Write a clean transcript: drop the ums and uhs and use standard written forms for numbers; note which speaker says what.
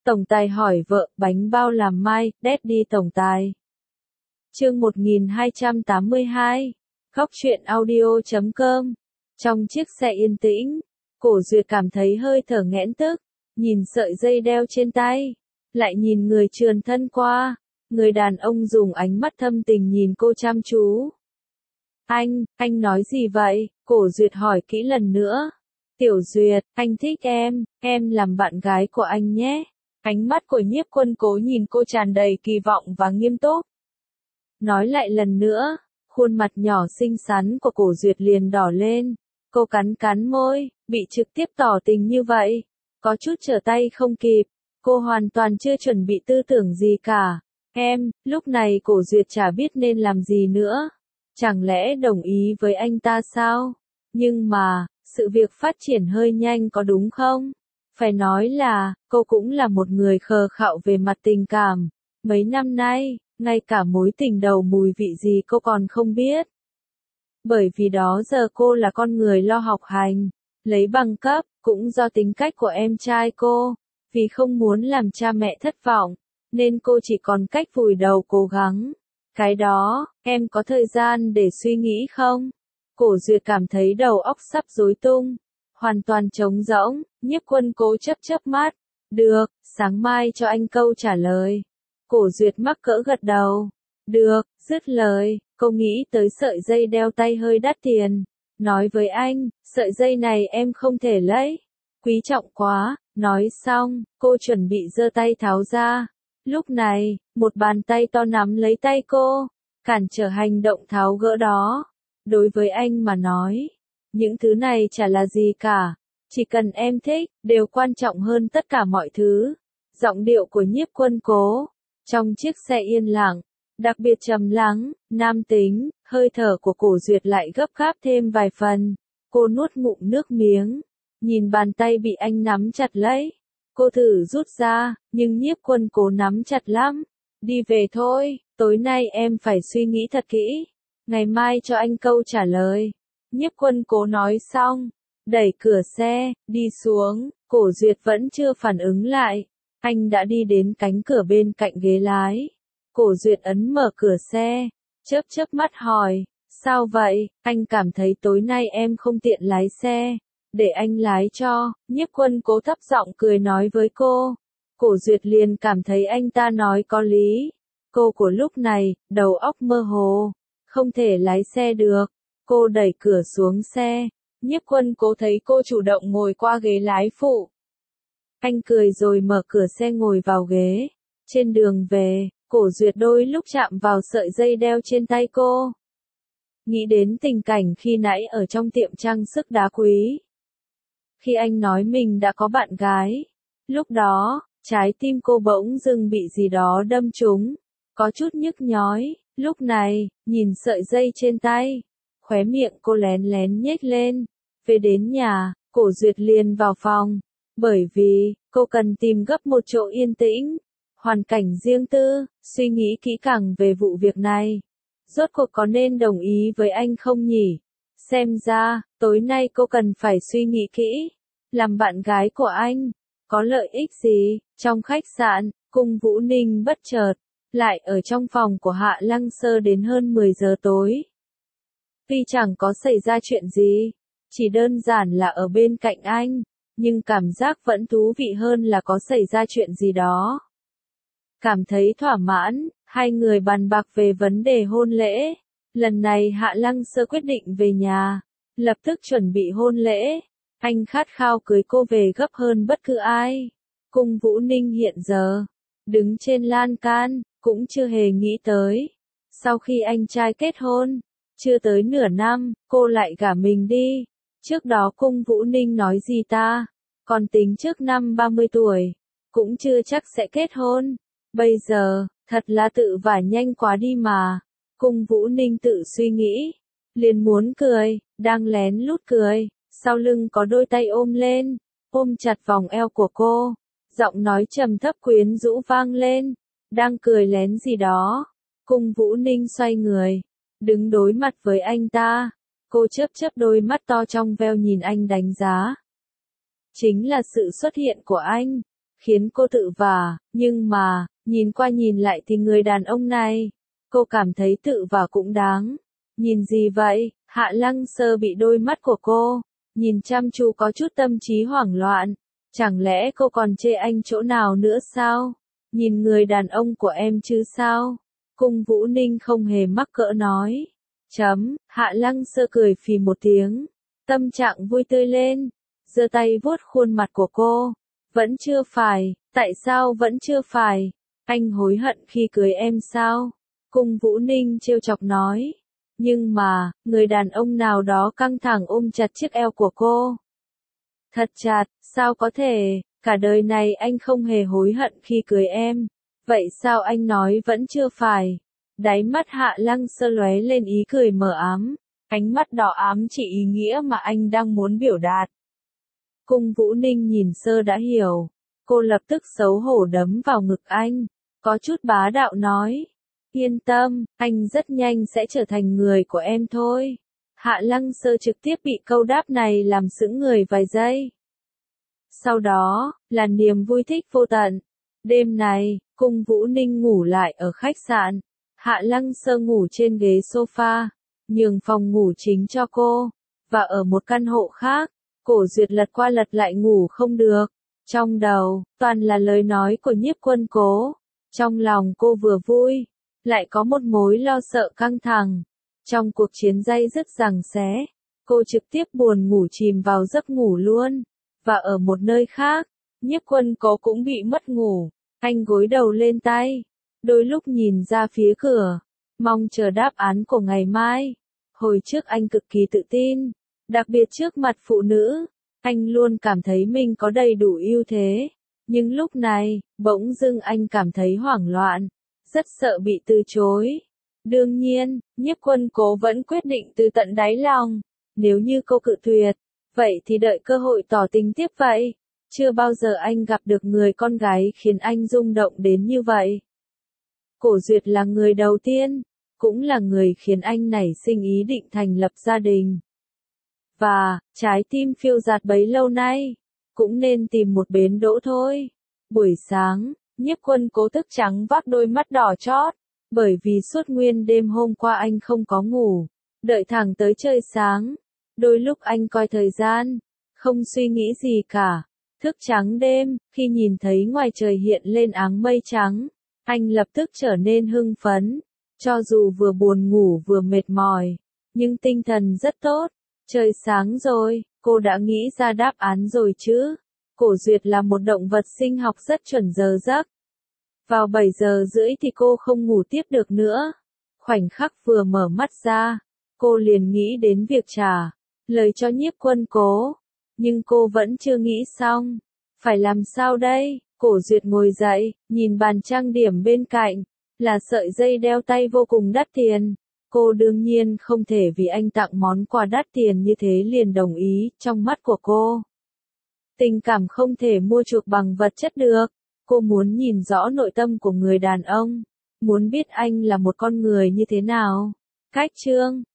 Speaker 1: Tổng tài hỏi vợ, bánh bao làm mai, Daddy tổng tài. Chương 1282, Góc truyện audio.com. Trong chiếc xe yên tĩnh, Cổ Duyệt cảm thấy hơi thở nghẽn tức, nhìn sợi dây đeo trên tay, lại nhìn người trườn thân qua, người đàn ông dùng ánh mắt thâm tình nhìn cô chăm chú. Anh nói gì vậy? Cổ Duyệt hỏi kỹ lần nữa. Tiểu Duyệt, anh thích em làm bạn gái của anh nhé. Ánh mắt của Nhiếp Quân Cố nhìn cô tràn đầy kỳ vọng và nghiêm túc. Nói lại lần nữa, khuôn mặt nhỏ xinh xắn của Cổ Duyệt liền đỏ lên. Cô cắn môi, bị trực tiếp tỏ tình như vậy. Có chút trở tay không kịp, cô hoàn toàn chưa chuẩn bị tư tưởng gì cả. Lúc này Cổ Duyệt chả biết nên làm gì nữa. Chẳng lẽ đồng ý với anh ta sao? Nhưng mà, sự việc phát triển hơi nhanh có đúng không? Phải nói là, cô cũng là một người khờ khạo về mặt tình cảm. Mấy năm nay, ngay cả mối tình đầu mùi vị gì cô còn không biết. Bởi vì đó giờ cô là con người lo học hành, lấy bằng cấp, cũng do tính cách của em trai cô. Vì không muốn làm cha mẹ thất vọng, nên cô chỉ còn cách vùi đầu cố gắng. Cái đó, em có thời gian để suy nghĩ không? Cổ Duyệt cảm thấy đầu óc sắp rối tung, hoàn toàn trống rỗng. Nhiếp Quân Cố chớp mắt. Được, sáng mai cho anh câu trả lời. Cổ Duyệt mắc cỡ gật đầu. Được, dứt lời, cô nghĩ tới sợi dây đeo tay hơi đắt tiền. Nói với anh, sợi dây này em không thể lấy. Quý trọng quá. Nói xong, cô chuẩn bị giơ tay tháo ra. Lúc này, một bàn tay to nắm lấy tay cô, cản trở hành động tháo gỡ đó. Đối với anh mà nói, những thứ này chả là gì cả. Chỉ cần em thích, đều quan trọng hơn tất cả mọi thứ. Giọng điệu của Nhiếp Quân Cố, trong chiếc xe yên lặng, đặc biệt trầm lắng, nam tính, hơi thở của Cổ Duyệt lại gấp gáp thêm vài phần. Cô nuốt ngụm nước miếng, nhìn bàn tay bị anh nắm chặt lấy. Cô thử rút ra, nhưng Nhiếp Quân Cố nắm chặt lắm. Đi về thôi, tối nay em phải suy nghĩ thật kỹ. Ngày mai cho anh câu trả lời. Nhiếp Quân Cố nói xong, đẩy cửa xe, đi xuống. Cổ Duyệt vẫn chưa phản ứng lại. Anh đã đi đến cánh cửa bên cạnh ghế lái. Cổ Duyệt ấn mở cửa xe, chớp mắt hỏi, sao vậy? Anh cảm thấy tối nay em không tiện lái xe. Để anh lái cho. Nhiếp Quân Cố thấp giọng cười nói với cô. Cổ Duyệt liền cảm thấy anh ta nói có lý. Cô của lúc này, đầu óc mơ hồ, không thể lái xe được. Cô đẩy cửa xuống xe. Nhiếp Quân Cố thấy cô chủ động ngồi qua ghế lái phụ. Anh cười rồi mở cửa xe ngồi vào ghế. Trên đường về, Cổ Duyệt đôi lúc chạm vào sợi dây đeo trên tay cô. Nghĩ đến tình cảnh khi nãy ở trong tiệm trang sức đá quý. Khi anh nói mình đã có bạn gái, lúc đó, trái tim cô bỗng dưng bị gì đó đâm trúng, có chút nhức nhói. Lúc này, nhìn sợi dây trên tay, khóe miệng cô lén nhếch lên. Về đến nhà, Cổ Duyệt liền vào phòng, bởi vì cô cần tìm gấp một chỗ yên tĩnh, hoàn cảnh riêng tư, suy nghĩ kỹ càng về vụ việc này. Rốt cuộc có nên đồng ý với anh không nhỉ? Xem ra, tối nay cô cần phải suy nghĩ kỹ. Làm bạn gái của anh, có lợi ích gì? Trong khách sạn, Cung Vũ Ninh bất chợt, lại ở trong phòng của Hạ Lăng Sơ đến hơn 10 giờ tối. Tuy chẳng có xảy ra chuyện gì, chỉ đơn giản là ở bên cạnh anh, nhưng cảm giác vẫn thú vị hơn là có xảy ra chuyện gì đó. Cảm thấy thỏa mãn, hai người bàn bạc về vấn đề hôn lễ. Lần này Hạ Lăng Sơ quyết định về nhà, lập tức chuẩn bị hôn lễ. Anh khát khao cưới cô về gấp hơn bất cứ ai. Cung Vũ Ninh hiện giờ, đứng trên lan can, cũng chưa hề nghĩ tới. Sau khi anh trai kết hôn, chưa tới nửa năm, cô lại gả mình đi. Trước đó Cung Vũ Ninh nói gì ta? Còn tính trước năm 30 tuổi, cũng chưa chắc sẽ kết hôn. Bây giờ, thật là tự vả nhanh quá đi mà. Cung Vũ Ninh tự suy nghĩ, liền muốn cười, đang lén lút cười. Sau lưng có đôi tay ôm lên, ôm chặt vòng eo của cô. Giọng nói trầm thấp quyến rũ vang lên. Đang cười lén gì đó. Cung Vũ Ninh xoay người, đứng đối mặt với anh ta. Cô chớp đôi mắt to trong veo nhìn anh đánh giá. Chính là sự xuất hiện của anh, khiến cô tự vả, nhưng mà, nhìn qua nhìn lại thì người đàn ông này, cô cảm thấy tự vả cũng đáng. Nhìn gì vậy? Hạ Lăng Sơ bị đôi mắt của cô nhìn chăm chú có chút tâm trí hoảng loạn. Chẳng lẽ cô còn chê anh chỗ nào nữa sao? Nhìn người đàn ông của em chứ sao? Cung Vũ Ninh không hề mắc cỡ nói. Hạ Lăng Sơ cười phì một tiếng. Tâm trạng vui tươi lên. Giơ tay vuốt khuôn mặt của cô. Vẫn chưa phải, tại sao vẫn chưa phải? Anh hối hận khi cưới em sao? Cung Vũ Ninh trêu chọc nói. Nhưng mà, người đàn ông nào đó căng thẳng ôm chặt chiếc eo của cô. Thật chặt, sao có thể, cả đời này anh không hề hối hận khi cưới em. Vậy sao anh nói vẫn chưa phải? Đáy mắt Hạ Lăng Sơ lóe lên ý cười mờ ám. Ánh mắt đỏ ám chỉ ý nghĩa mà anh đang muốn biểu đạt. Cung Vũ Ninh nhìn Sơ đã hiểu. Cô lập tức xấu hổ đấm vào ngực anh. Có chút bá đạo nói. Yên tâm, anh rất nhanh sẽ trở thành người của em thôi. Hạ Lăng Sơ trực tiếp bị câu đáp này làm sững người vài giây. Sau đó, là niềm vui thích vô tận. Đêm này, Cung Vũ Ninh ngủ lại ở khách sạn. Hạ Lăng Sơ ngủ trên ghế sofa, nhường phòng ngủ chính cho cô. Và ở một căn hộ khác, Cổ Duyệt lật qua lật lại ngủ không được. Trong đầu, toàn là lời nói của Nhiếp Quân Cố. Trong lòng cô vừa vui, lại có một mối lo sợ căng thẳng. Trong cuộc chiến day dứt giằng xé, cô trực tiếp buồn ngủ chìm vào giấc ngủ luôn. Và ở một nơi khác, Nhiếp Quân Cố cũng bị mất ngủ. Anh gối đầu lên tay, đôi lúc nhìn ra phía cửa, mong chờ đáp án của ngày mai. Hồi trước anh cực kỳ tự tin, đặc biệt trước mặt phụ nữ, anh luôn cảm thấy mình có đầy đủ ưu thế. Nhưng lúc này, bỗng dưng anh cảm thấy hoảng loạn, rất sợ bị từ chối. Đương nhiên, Nhiếp Quân Cố vẫn quyết định từ tận đáy lòng, nếu như cô cự tuyệt, vậy thì đợi cơ hội tỏ tình tiếp vậy. Chưa bao giờ anh gặp được người con gái khiến anh rung động đến như vậy. Cổ Duyệt là người đầu tiên, cũng là người khiến anh nảy sinh ý định thành lập gia đình. Và, trái tim phiêu dạt bấy lâu nay, cũng nên tìm một bến đỗ thôi. Buổi sáng, Nhiếp Quân Cố thức trắng vác đôi mắt đỏ chót, bởi vì suốt nguyên đêm hôm qua anh không có ngủ, đợi thẳng tới trời sáng. Đôi lúc anh coi thời gian, không suy nghĩ gì cả. Thức trắng đêm, khi nhìn thấy ngoài trời hiện lên áng mây trắng, anh lập tức trở nên hưng phấn. Cho dù vừa buồn ngủ vừa mệt mỏi, nhưng tinh thần rất tốt. Trời sáng rồi, cô đã nghĩ ra đáp án rồi chứ? Cổ Duyệt là một động vật sinh học rất chuẩn giờ giấc. Vào 7 giờ rưỡi thì cô không ngủ tiếp được nữa. Khoảnh khắc vừa mở mắt ra, cô liền nghĩ đến việc trả lời cho Nhiếp Quân Cố. Nhưng cô vẫn chưa nghĩ xong. Phải làm sao đây? Cổ Duyệt ngồi dậy, nhìn bàn trang điểm bên cạnh, là sợi dây đeo tay vô cùng đắt tiền. Cô đương nhiên không thể vì anh tặng món quà đắt tiền như thế liền đồng ý. Trong mắt của cô, tình cảm không thể mua chuộc bằng vật chất được. Cô muốn nhìn rõ nội tâm của người đàn ông, muốn biết anh là một con người như thế nào. Cách chương